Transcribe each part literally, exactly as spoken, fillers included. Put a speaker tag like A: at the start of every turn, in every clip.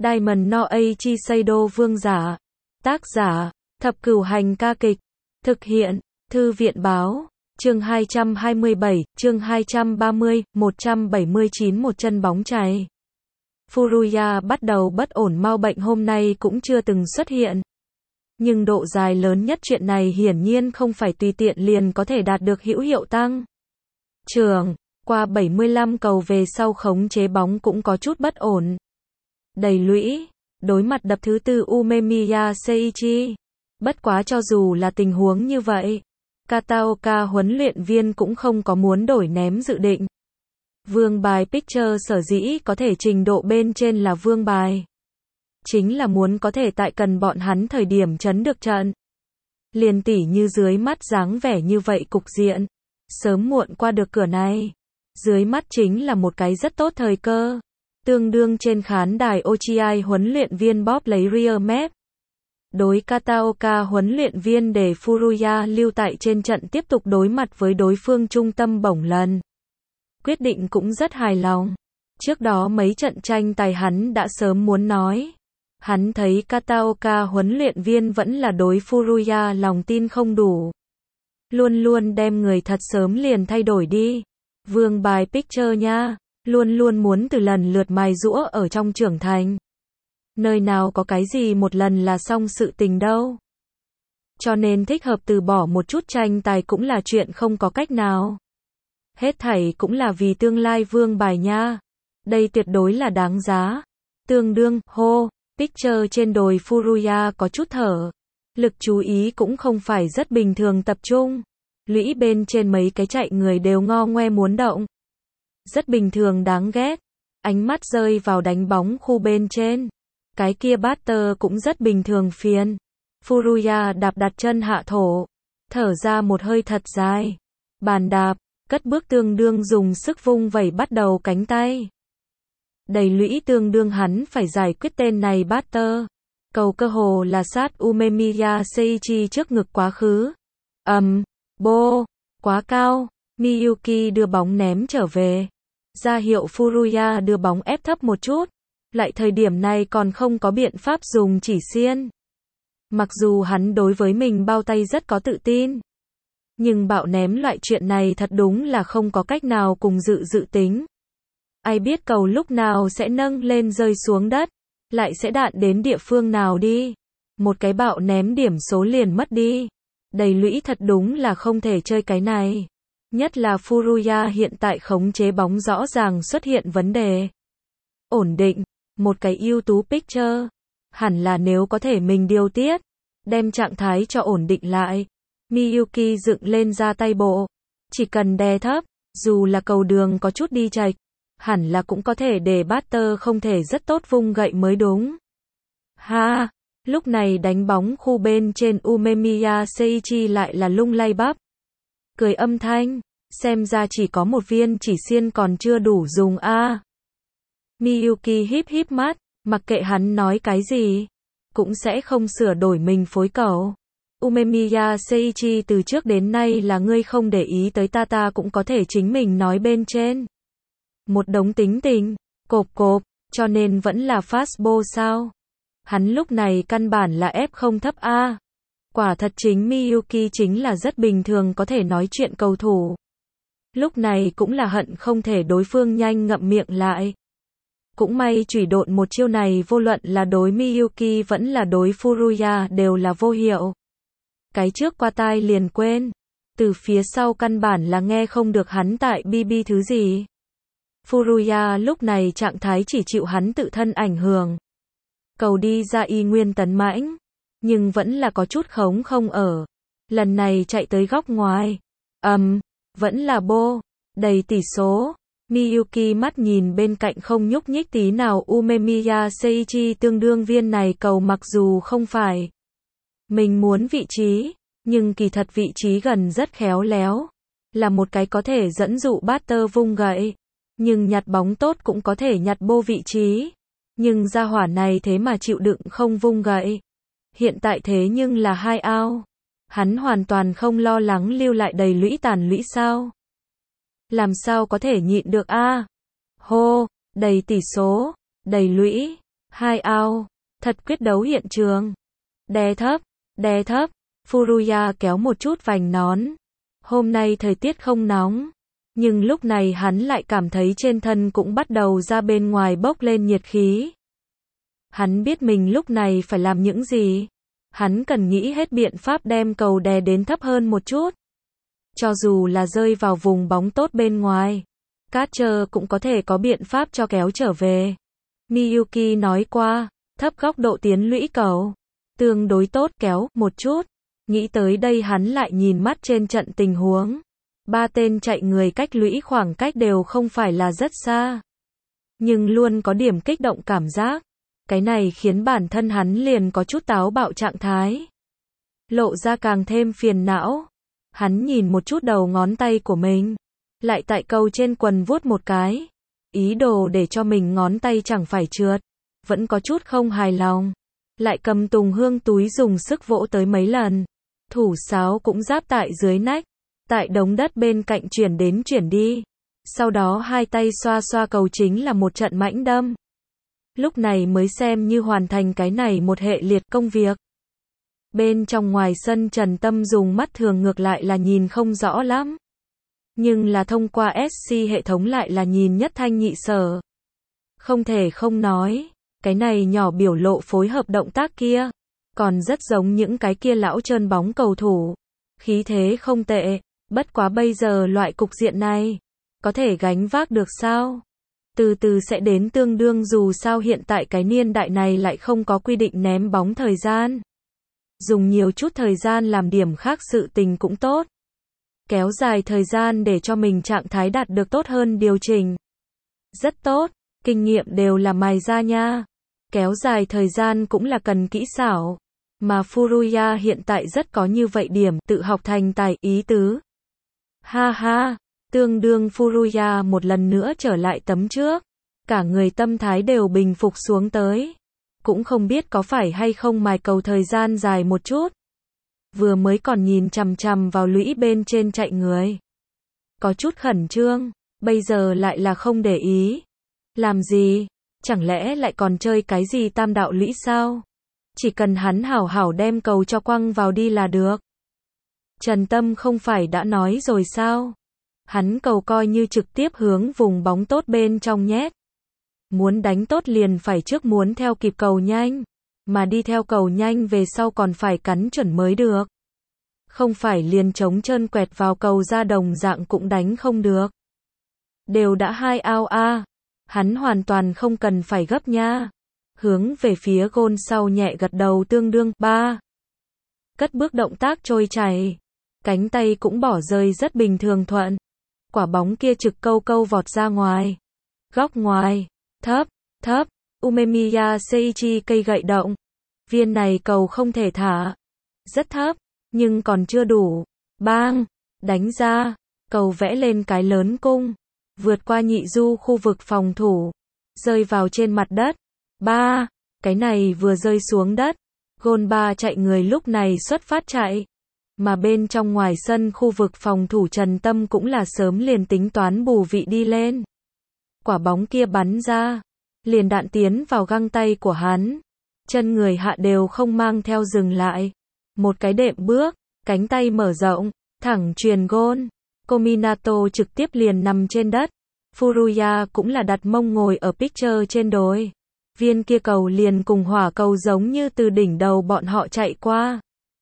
A: Diamond no Eiichi Seido Vương giả. Tác giả, Thập Cửu Hành ca kịch. Thực hiện, Thư viện báo. Chương hai trăm hai mươi bảy, chương hai trăm ba mươi, một trăm bảy mươi chín một chân bóng chày. Furuya bắt đầu bất ổn mau bệnh hôm nay cũng chưa từng xuất hiện. Nhưng độ dài lớn nhất chuyện này hiển nhiên không phải tùy tiện liền có thể đạt được hữu hiệu tăng trưởng. Qua bảy mươi lăm cầu về sau khống chế bóng cũng có chút bất ổn. Đầy lũy, đối mặt đập thứ tư Umemiya Seiichi. Bất quá cho dù là tình huống như vậy, Kataoka huấn luyện viên cũng không có muốn đổi ném dự định. Vương bài Picture sở dĩ có thể trình độ bên trên là vương bài. Chính là muốn có thể tại cần bọn hắn thời điểm chấn được trận. Liền tỉ như dưới mắt dáng vẻ như vậy cục diện. Sớm muộn qua được cửa này. Dưới mắt chính là một cái rất tốt thời cơ. Tương đương trên khán đài Ochiai huấn luyện viên bóp lấy rear map. Đối Kataoka huấn luyện viên để Furuya lưu tại trên trận tiếp tục đối mặt với đối phương trung tâm bổng lần. Quyết định cũng rất hài lòng. Trước đó mấy trận tranh tài hắn đã sớm muốn nói. Hắn thấy Kataoka huấn luyện viên vẫn là đối Furuya lòng tin không đủ. Luôn luôn đem người thật sớm liền thay đổi đi. Vương bài Picture nha, luôn luôn muốn từ lần lượt mài giũa ở trong trưởng thành. Nơi nào có cái gì một lần là xong sự tình đâu. Cho nên thích hợp từ bỏ một chút tranh tài cũng là chuyện không có cách nào. Hết thảy cũng là vì tương lai vương bài nha. Đây tuyệt đối là đáng giá. Tương đương, hô, Picture trên đồi Furuya có chút thở. Lực chú ý cũng không phải rất bình thường tập trung. Lũy bên trên mấy cái chạy người đều ngo ngoe muốn động. Rất bình thường đáng ghét. Ánh mắt rơi vào đánh bóng khu bên trên. Cái kia batter cũng rất bình thường phiền. Furuya đạp đặt chân hạ thổ. Thở ra một hơi thật dài. Bàn đạp, cất bước tương đương dùng sức vung vẩy bắt đầu cánh tay. Đầy lũy tương đương hắn phải giải quyết tên này batter. Cầu cơ hồ là sát Umemiya Seiichi trước ngực quá khứ. Ầm, um, bô, quá cao. Miyuki đưa bóng ném trở về. Ra hiệu Furuya đưa bóng ép thấp một chút. Lại thời điểm này còn không có biện pháp dùng chỉ xiên. Mặc dù hắn đối với mình bao tay rất có tự tin. Nhưng bạo ném loại chuyện này thật đúng là không có cách nào cùng dự dự tính. Ai biết cầu lúc nào sẽ nâng lên rơi xuống đất. Lại sẽ đạn đến địa phương nào đi. Một cái bạo ném điểm số liền mất đi. Đầy lũy thật đúng là không thể chơi cái này. Nhất là Furuya hiện tại khống chế bóng rõ ràng xuất hiện vấn đề. Ổn định. Một cái ưu tú Picture. Hẳn là nếu có thể mình điều tiết. Đem trạng thái cho ổn định lại. Miyuki dựng lên ra tay bộ. Chỉ cần đè thấp. Dù là cầu đường có chút đi chệch. Hẳn là cũng có thể để batter không thể rất tốt vung gậy mới đúng. Ha! Lúc này đánh bóng khu bên trên Umemiya Seiichi lại là lung lay bắp. Cười âm thanh. Xem ra chỉ có một viên chỉ xiên còn chưa đủ dùng a. À. Miyuki híp híp mắt, mặc kệ hắn nói cái gì, cũng sẽ không sửa đổi mình phối cầu. Umemiya Seiichi từ trước đến nay là ngươi không để ý tới ta ta cũng có thể chính mình nói bên trên. Một đống tính tình, cộp cộp, cho nên vẫn là fastball sao? Hắn lúc này căn bản là ép không thấp a. À. Quả thật chính Miyuki chính là rất bình thường có thể nói chuyện cầu thủ. Lúc này cũng là hận không thể đối phương nhanh ngậm miệng lại. Cũng may chủy độn một chiêu này vô luận là đối Miyuki vẫn là đối Furuya đều là vô hiệu. Cái trước qua tai liền quên. Từ phía sau căn bản là nghe không được hắn tại bi bi thứ gì. Furuya lúc này trạng thái chỉ chịu hắn tự thân ảnh hưởng. Cầu đi ra y nguyên tấn mãnh. Nhưng vẫn là có chút khống không ở. Lần này chạy tới góc ngoài. Ầm, um, vẫn là bô. Đầy tỷ số. Miyuki mắt nhìn bên cạnh không nhúc nhích tí nào Umemiya Seiichi tương đương viên này cầu mặc dù không phải. Mình muốn vị trí. Nhưng kỳ thật vị trí gần rất khéo léo. Là một cái có thể dẫn dụ batter vung gậy. Nhưng nhặt bóng tốt cũng có thể nhặt bô vị trí. Nhưng gia hỏa này thế mà chịu đựng không vung gậy. Hiện tại thế nhưng là hai ao. Hắn hoàn toàn không lo lắng lưu lại đầy lũy tàn lũy sao. Làm sao có thể nhịn được a? À? Hô, đầy tỷ số, đầy lũy. Hai ao. Thật quyết đấu hiện trường. Đè thấp, đè thấp. Furuya kéo một chút vành nón. Hôm nay thời tiết không nóng. Nhưng lúc này hắn lại cảm thấy trên thân cũng bắt đầu ra bên ngoài bốc lên nhiệt khí. Hắn biết mình lúc này phải làm những gì. Hắn cần nghĩ hết biện pháp đem cầu đè đến thấp hơn một chút. Cho dù là rơi vào vùng bóng tốt bên ngoài, Catcher cũng có thể có biện pháp cho kéo trở về. Miyuki nói qua, thấp góc độ tiến lũy cầu. Tương đối tốt, kéo một chút. Nghĩ tới đây hắn lại nhìn mắt trên trận tình huống. Ba tên chạy người cách lũy khoảng cách đều không phải là rất xa. Nhưng luôn có điểm kích động cảm giác. Cái này khiến bản thân hắn liền có chút táo bạo trạng thái. Lộ ra càng thêm phiền não. Hắn nhìn một chút đầu ngón tay của mình. Lại tại cầu trên quần vuốt một cái. Ý đồ để cho mình ngón tay chẳng phải trượt. Vẫn có chút không hài lòng. Lại cầm tùng hương túi dùng sức vỗ tới mấy lần. Thủ sáo cũng giáp tại dưới nách. Tại đống đất bên cạnh chuyển đến chuyển đi. Sau đó hai tay xoa xoa cầu chính là một trận mãnh đâm. Lúc này mới xem như hoàn thành cái này một hệ liệt công việc. Bên trong ngoài sân Trần Tâm dùng mắt thường ngược lại là nhìn không rõ lắm. Nhưng là thông qua ét xê hệ thống lại là nhìn nhất thanh nhị sở. Không thể không nói, cái này nhỏ biểu lộ phối hợp động tác kia. Còn rất giống những cái kia lão trơn bóng cầu thủ. Khí thế không tệ, bất quá bây giờ loại cục diện này, có thể gánh vác được sao? Từ từ sẽ đến tương đương dù sao hiện tại cái niên đại này lại không có quy định ném bóng thời gian. Dùng nhiều chút thời gian làm điểm khác sự tình cũng tốt. Kéo dài thời gian để cho mình trạng thái đạt được tốt hơn điều chỉnh. Rất tốt, kinh nghiệm đều là mài ra nha. Kéo dài thời gian cũng là cần kỹ xảo. Mà Furuya hiện tại rất có như vậy điểm tự học thành tài ý tứ. Ha ha, tương đương Furuya một lần nữa trở lại tấm trước. Cả người tâm thái đều bình phục xuống tới. Cũng không biết có phải hay không mài cầu thời gian dài một chút. Vừa mới còn nhìn chằm chằm vào lũy bên trên chạy người. Có chút khẩn trương, bây giờ lại là không để ý. Làm gì? Chẳng lẽ lại còn chơi cái gì tam đạo lũy sao? Chỉ cần hắn hảo hảo đem cầu cho quăng vào đi là được. Trần Tâm không phải đã nói rồi sao? Hắn cầu coi như trực tiếp hướng vùng bóng tốt bên trong nhét. Muốn đánh tốt liền phải trước muốn theo kịp cầu nhanh. Mà đi theo cầu nhanh về sau còn phải cắn chuẩn mới được. Không phải liền trống trơn quẹt vào cầu ra đồng dạng cũng đánh không được. Đều đã hai ao a. Hắn hoàn toàn không cần phải gấp nha. Hướng về phía gôn sau nhẹ gật đầu tương đương ba. Cất bước động tác trôi chảy. Cánh tay cũng bỏ rơi rất bình thường thuận. Quả bóng kia trực câu câu vọt ra ngoài. Góc ngoài. Thấp, thấp. Umemiya Seichi cây gậy động. Viên này cầu không thể thả. Rất thấp, nhưng còn chưa đủ. Bang, đánh ra. Cầu vẽ lên cái lớn cung. Vượt qua nhị du khu vực phòng thủ. Rơi vào trên mặt đất. Ba, cái này vừa rơi xuống đất. Gôn ba chạy người lúc này xuất phát chạy. Mà bên trong ngoài sân khu vực phòng thủ Trần Tâm cũng là sớm liền tính toán bù vị đi lên. Quả bóng kia bắn ra. Liền đạn tiến vào găng tay của hắn. Chân người hạ đều không mang theo dừng lại. Một cái đệm bước, cánh tay mở rộng, thẳng truyền gôn. Kominato trực tiếp liền nằm trên đất. Furuya cũng là đặt mông ngồi ở pitcher trên đồi. Viên kia cầu liền cùng hỏa cầu giống như từ đỉnh đầu bọn họ chạy qua.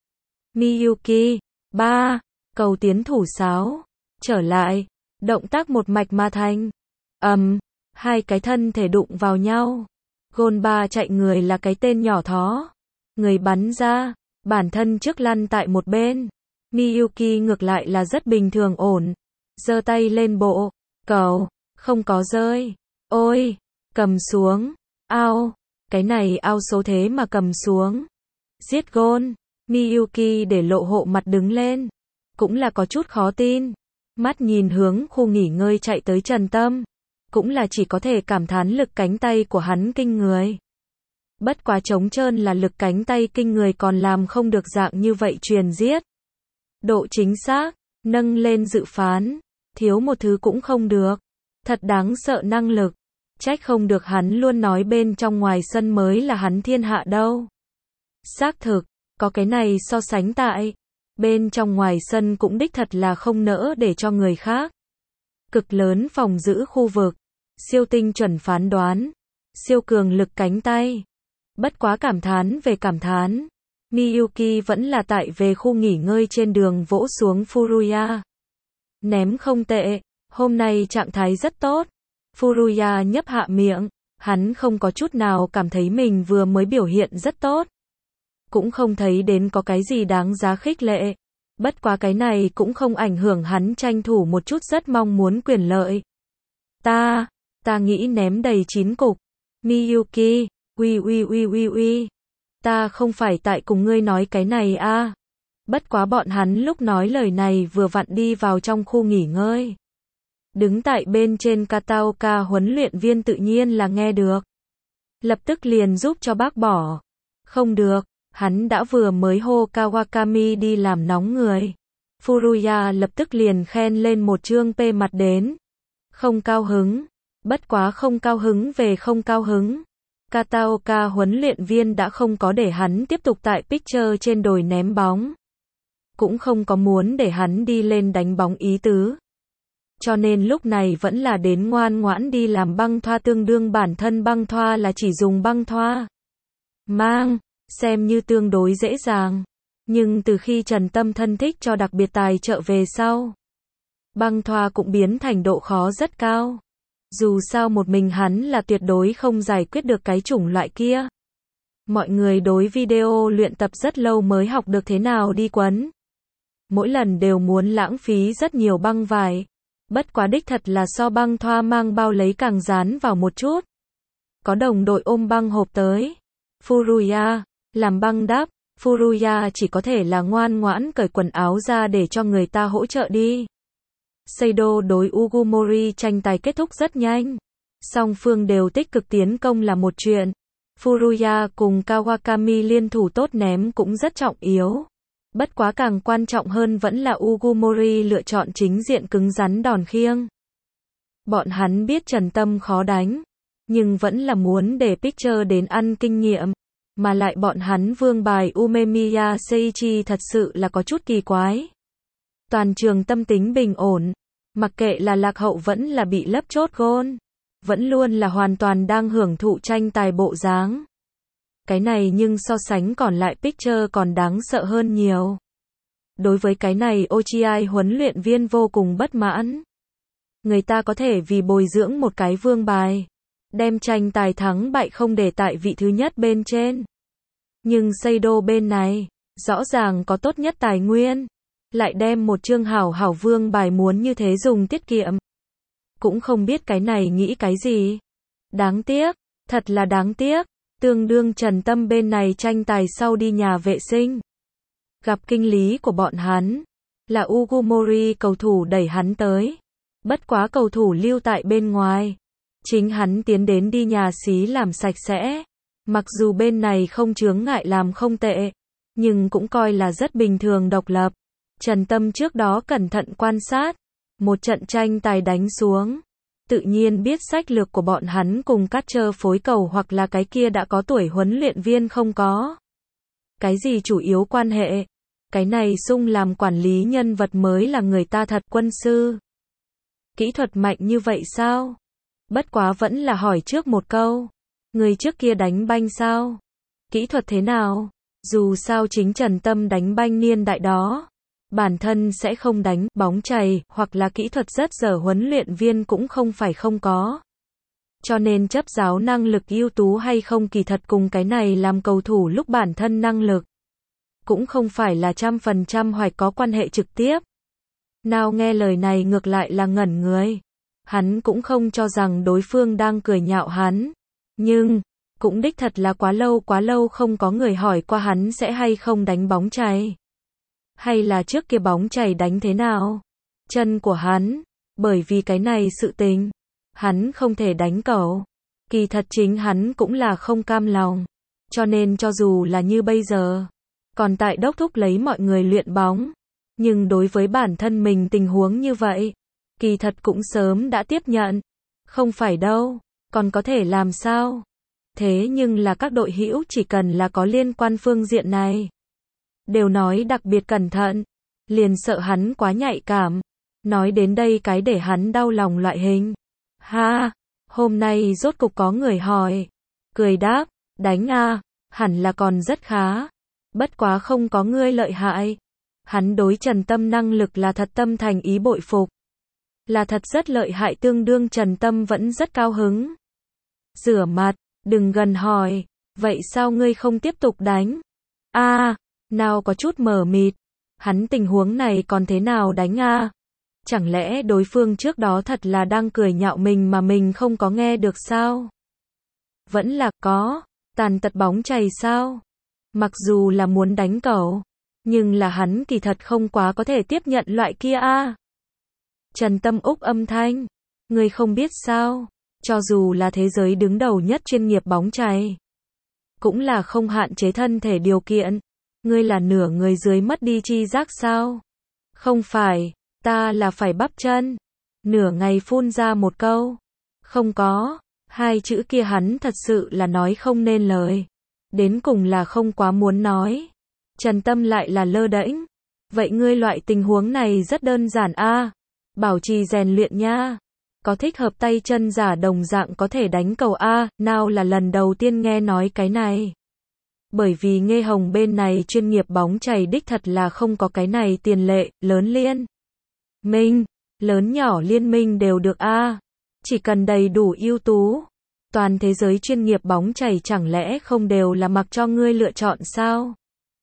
A: Miyuki, ba, cầu tiến thủ sáo. Trở lại, động tác một mạch mà thành. Ầm, um, hai cái thân thể đụng vào nhau. Gôn ba chạy người là cái tên nhỏ thó. Người bắn ra, bản thân trước lăn tại một bên. Miyuki ngược lại là rất bình thường ổn. Giơ tay lên bộ, cầu, không có rơi. Ôi, cầm xuống. Ao, cái này ao số thế mà cầm xuống. Giết gôn. Miyuki để lộ hộ mặt đứng lên. Cũng là có chút khó tin. Mắt nhìn hướng khu nghỉ ngơi chạy tới Trần Tâm. Cũng là chỉ có thể cảm thán lực cánh tay của hắn kinh người. Bất quá trống trơn là lực cánh tay kinh người còn làm không được dạng như vậy truyền giết. Độ chính xác, nâng lên dự phán. Thiếu một thứ cũng không được. Thật đáng sợ năng lực. Trách không được hắn luôn nói bên trong ngoài sân mới là hắn thiên hạ đâu. Xác thực, có cái này so sánh tại. Bên trong ngoài sân cũng đích thật là không nỡ để cho người khác. Cực lớn phòng giữ khu vực. Siêu tinh chuẩn phán đoán. Siêu cường lực cánh tay. Bất quá cảm thán về cảm thán. Miyuki vẫn là tại về khu nghỉ ngơi trên đường vỗ xuống Furuya. Ném không tệ, hôm nay trạng thái rất tốt. Furuya nhấp hạ miệng, hắn không có chút nào cảm thấy mình vừa mới biểu hiện rất tốt. Cũng không thấy đến có cái gì đáng giá khích lệ. Bất quá cái này cũng không ảnh hưởng hắn tranh thủ một chút rất mong muốn quyền lợi. Ta, ta nghĩ ném đầy chín cục. Miyuki, uy uy uy uy uy. Ta không phải tại cùng ngươi nói cái này a. À. Bất quá bọn hắn lúc nói lời này vừa vặn đi vào trong khu nghỉ ngơi. Đứng tại bên trên Kataoka huấn luyện viên tự nhiên là nghe được. Lập tức liền giúp cho bác bỏ. Không được, hắn đã vừa mới hô Kawakami đi làm nóng người. Furuya lập tức liền khen lên một trương pê mặt đến. Không cao hứng. Bất quá không cao hứng về không cao hứng. Kataoka huấn luyện viên đã không có để hắn tiếp tục tại pitcher trên đồi ném bóng. Cũng không có muốn để hắn đi lên đánh bóng ý tứ. Cho nên lúc này vẫn là đến ngoan ngoãn đi làm băng thoa, tương đương bản thân băng thoa là chỉ dùng băng thoa. Mang, xem như tương đối dễ dàng. Nhưng từ khi Trần Tâm thân thích cho đặc biệt tài trợ về sau, băng thoa cũng biến thành độ khó rất cao. Dù sao một mình hắn là tuyệt đối không giải quyết được cái chủng loại kia. Mọi người đối video luyện tập rất lâu mới học được thế nào đi quấn. Mỗi lần đều muốn lãng phí rất nhiều băng vải. Bất quá đích thật là so băng thoa mang bao lấy càng dán vào một chút. Có đồng đội ôm băng hộp tới. Furuya, làm băng đắp. Furuya chỉ có thể là ngoan ngoãn cởi quần áo ra để cho người ta hỗ trợ đi. Seido đối Ugumori tranh tài kết thúc rất nhanh. Song phương đều tích cực tiến công là một chuyện. Furuya cùng Kawakami liên thủ tốt ném cũng rất trọng yếu. Bất quá càng quan trọng hơn vẫn là Ugumori lựa chọn chính diện cứng rắn đòn khiêng. Bọn hắn biết Trần Tâm khó đánh, nhưng vẫn là muốn để pitcher đến ăn kinh nghiệm. Mà lại bọn hắn vương bài Umemiya Seiichi thật sự là có chút kỳ quái. Toàn trường tâm tính bình ổn, mặc kệ là lạc hậu vẫn là bị lấp chốt gôn, vẫn luôn là hoàn toàn đang hưởng thụ tranh tài bộ dáng. Cái này nhưng so sánh còn lại pitcher còn đáng sợ hơn nhiều. Đối với cái này Ochiai huấn luyện viên vô cùng bất mãn. Người ta có thể vì bồi dưỡng một cái vương bài, đem tranh tài thắng bại không để tại vị thứ nhất bên trên. Nhưng Seido bên này, rõ ràng có tốt nhất tài nguyên, lại đem một chương hảo hảo vương bài muốn như thế dùng tiết kiệm. Cũng không biết cái này nghĩ cái gì. Đáng tiếc, thật là đáng tiếc. Tương đương Trần Tâm bên này tranh tài sau đi nhà vệ sinh. Gặp kinh lý của bọn hắn, là Ugumori cầu thủ đẩy hắn tới. Bất quá cầu thủ lưu tại bên ngoài. Chính hắn tiến đến đi nhà xí làm sạch sẽ. Mặc dù bên này không chướng ngại làm không tệ, nhưng cũng coi là rất bình thường độc lập. Trần Tâm trước đó cẩn thận quan sát. Một trận tranh tài đánh xuống. Tự nhiên biết sách lược của bọn hắn cùng catcher phối cầu hoặc là cái kia đã có tuổi huấn luyện viên không có. Cái gì chủ yếu quan hệ? Cái này sung làm quản lý nhân vật mới là người ta thật quân sư. Kỹ thuật mạnh như vậy sao? Bất quá vẫn là hỏi trước một câu. Người trước kia đánh banh sao? Kỹ thuật thế nào? Dù sao chính Trần Tâm đánh banh niên đại đó. Bản thân sẽ không đánh bóng chày, hoặc là kỹ thuật rất dở huấn luyện viên cũng không phải không có. Cho nên chấp giáo năng lực ưu tú hay không kỳ thật cùng cái này làm cầu thủ lúc bản thân năng lực. Cũng không phải là trăm phần trăm hoạch có quan hệ trực tiếp. Nào nghe lời này ngược lại là ngẩn người. Hắn cũng không cho rằng đối phương đang cười nhạo hắn. Nhưng, cũng đích thật là quá lâu quá lâu không có người hỏi qua hắn sẽ hay không đánh bóng chày. Hay là trước kia bóng chày đánh thế nào? Chân của hắn, bởi vì cái này sự tình, hắn không thể đánh cầu. Kỳ thật chính hắn cũng là không cam lòng. Cho nên cho dù là như bây giờ, còn tại đốc thúc lấy mọi người luyện bóng, nhưng đối với bản thân mình tình huống như vậy, kỳ thật cũng sớm đã tiếp nhận. Không phải đâu, còn có thể làm sao? Thế nhưng là các đội hữu chỉ cần là có liên quan phương diện này, đều nói đặc biệt cẩn thận, liền sợ hắn quá nhạy cảm. Nói đến đây cái để hắn đau lòng loại hình. Ha, hôm nay rốt cục có người hỏi. Cười đáp, đánh a, hẳn là còn rất khá. Bất quá không có ngươi lợi hại. Hắn đối Trần Tâm năng lực là thật tâm thành ý bội phục. Là thật rất lợi hại, tương đương Trần Tâm vẫn rất cao hứng. Rửa mặt, đừng gần hỏi, vậy sao ngươi không tiếp tục đánh? A, à, nào có chút mờ mịt. Hắn tình huống này còn thế nào đánh a? À? Chẳng lẽ đối phương trước đó thật là đang cười nhạo mình mà mình không có nghe được sao? Vẫn là có, tàn tật bóng chày sao? Mặc dù là muốn đánh cậu, nhưng là hắn kỳ thật không quá có thể tiếp nhận loại kia a. À? Trần Tâm úc âm thanh, ngươi không biết sao, cho dù là thế giới đứng đầu nhất chuyên nghiệp bóng chày, cũng là không hạn chế thân thể điều kiện. Ngươi là nửa người dưới mất đi chi giác sao? Không phải, ta là phải bắp chân. Nửa ngày phun ra một câu. Không có, hai chữ kia hắn thật sự là nói không nên lời. Đến cùng là không quá muốn nói. Trần Tâm lại là lơ đễnh. Vậy ngươi loại tình huống này rất đơn giản a, à? Bảo trì rèn luyện nha. Có thích hợp tay chân giả đồng dạng có thể đánh cầu a, à? Nào là lần đầu tiên nghe nói cái này. Bởi vì Nghê Hồng bên này chuyên nghiệp bóng chày đích thật là không có cái này tiền lệ, lớn liên minh, lớn nhỏ liên minh đều được a. À? Chỉ cần đầy đủ ưu tú. Toàn thế giới chuyên nghiệp bóng chày chẳng lẽ không đều là mặc cho ngươi lựa chọn sao?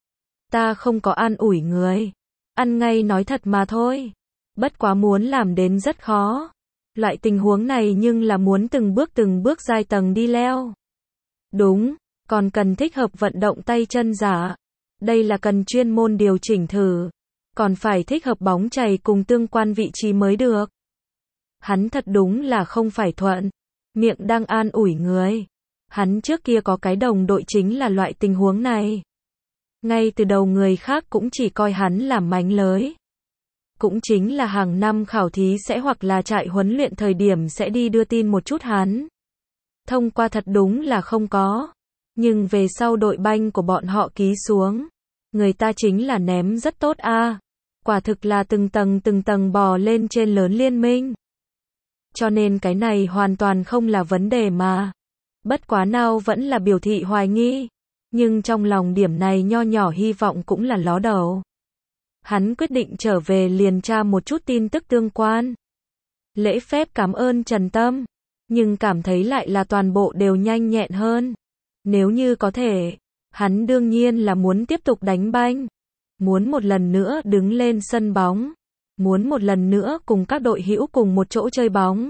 A: Ta không có an ủi người. Ăn ngay nói thật mà thôi. Bất quá muốn làm đến rất khó. Loại tình huống này nhưng là muốn từng bước từng bước giai tầng đi leo. Đúng, còn cần thích hợp vận động tay chân giả. Đây là cần chuyên môn điều chỉnh thử. Còn phải thích hợp bóng chày cùng tương quan vị trí mới được. Hắn thật đúng là không phải thuận. Miệng đang an ủi người. Hắn trước kia có cái đồng đội chính là loại tình huống này. Ngay từ đầu người khác cũng chỉ coi hắn làm mánh lới. Cũng chính là hàng năm khảo thí sẽ hoặc là trại huấn luyện thời điểm sẽ đi đưa tin một chút hắn. Thông qua thật đúng là không có. Nhưng về sau đội banh của bọn họ ký xuống. Người ta chính là ném rất tốt a. À. Quả thực là từng tầng từng tầng bò lên trên lớn liên minh. Cho nên cái này hoàn toàn không là vấn đề mà. Bất quá nào vẫn là biểu thị hoài nghi. Nhưng trong lòng điểm này nho nhỏ hy vọng cũng là ló đầu. Hắn quyết định trở về liền tra một chút tin tức tương quan. Lễ phép cảm ơn Trần Tâm. Nhưng cảm thấy lại là toàn bộ đều nhanh nhẹn hơn. Nếu như có thể, hắn đương nhiên là muốn tiếp tục đánh banh. Muốn một lần nữa đứng lên sân bóng. Muốn một lần nữa cùng các đội hữu cùng một chỗ chơi bóng.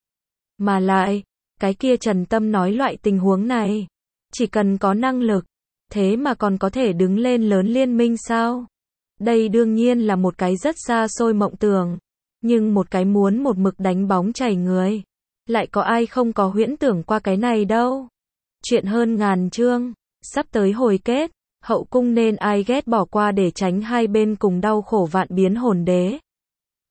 A: Mà lại, cái kia Trần Tâm nói loại tình huống này. Chỉ cần có năng lực, thế mà còn có thể đứng lên lớn liên minh sao? Đây đương nhiên là một cái rất xa xôi mộng tưởng. Nhưng một cái muốn một mực đánh bóng chày người. Lại có ai không có huyễn tưởng qua cái này đâu. Chuyện hơn ngàn chương. Sắp tới hồi kết. Hậu cung nên ai ghét bỏ qua để tránh hai bên cùng đau khổ vạn biến hồn đế.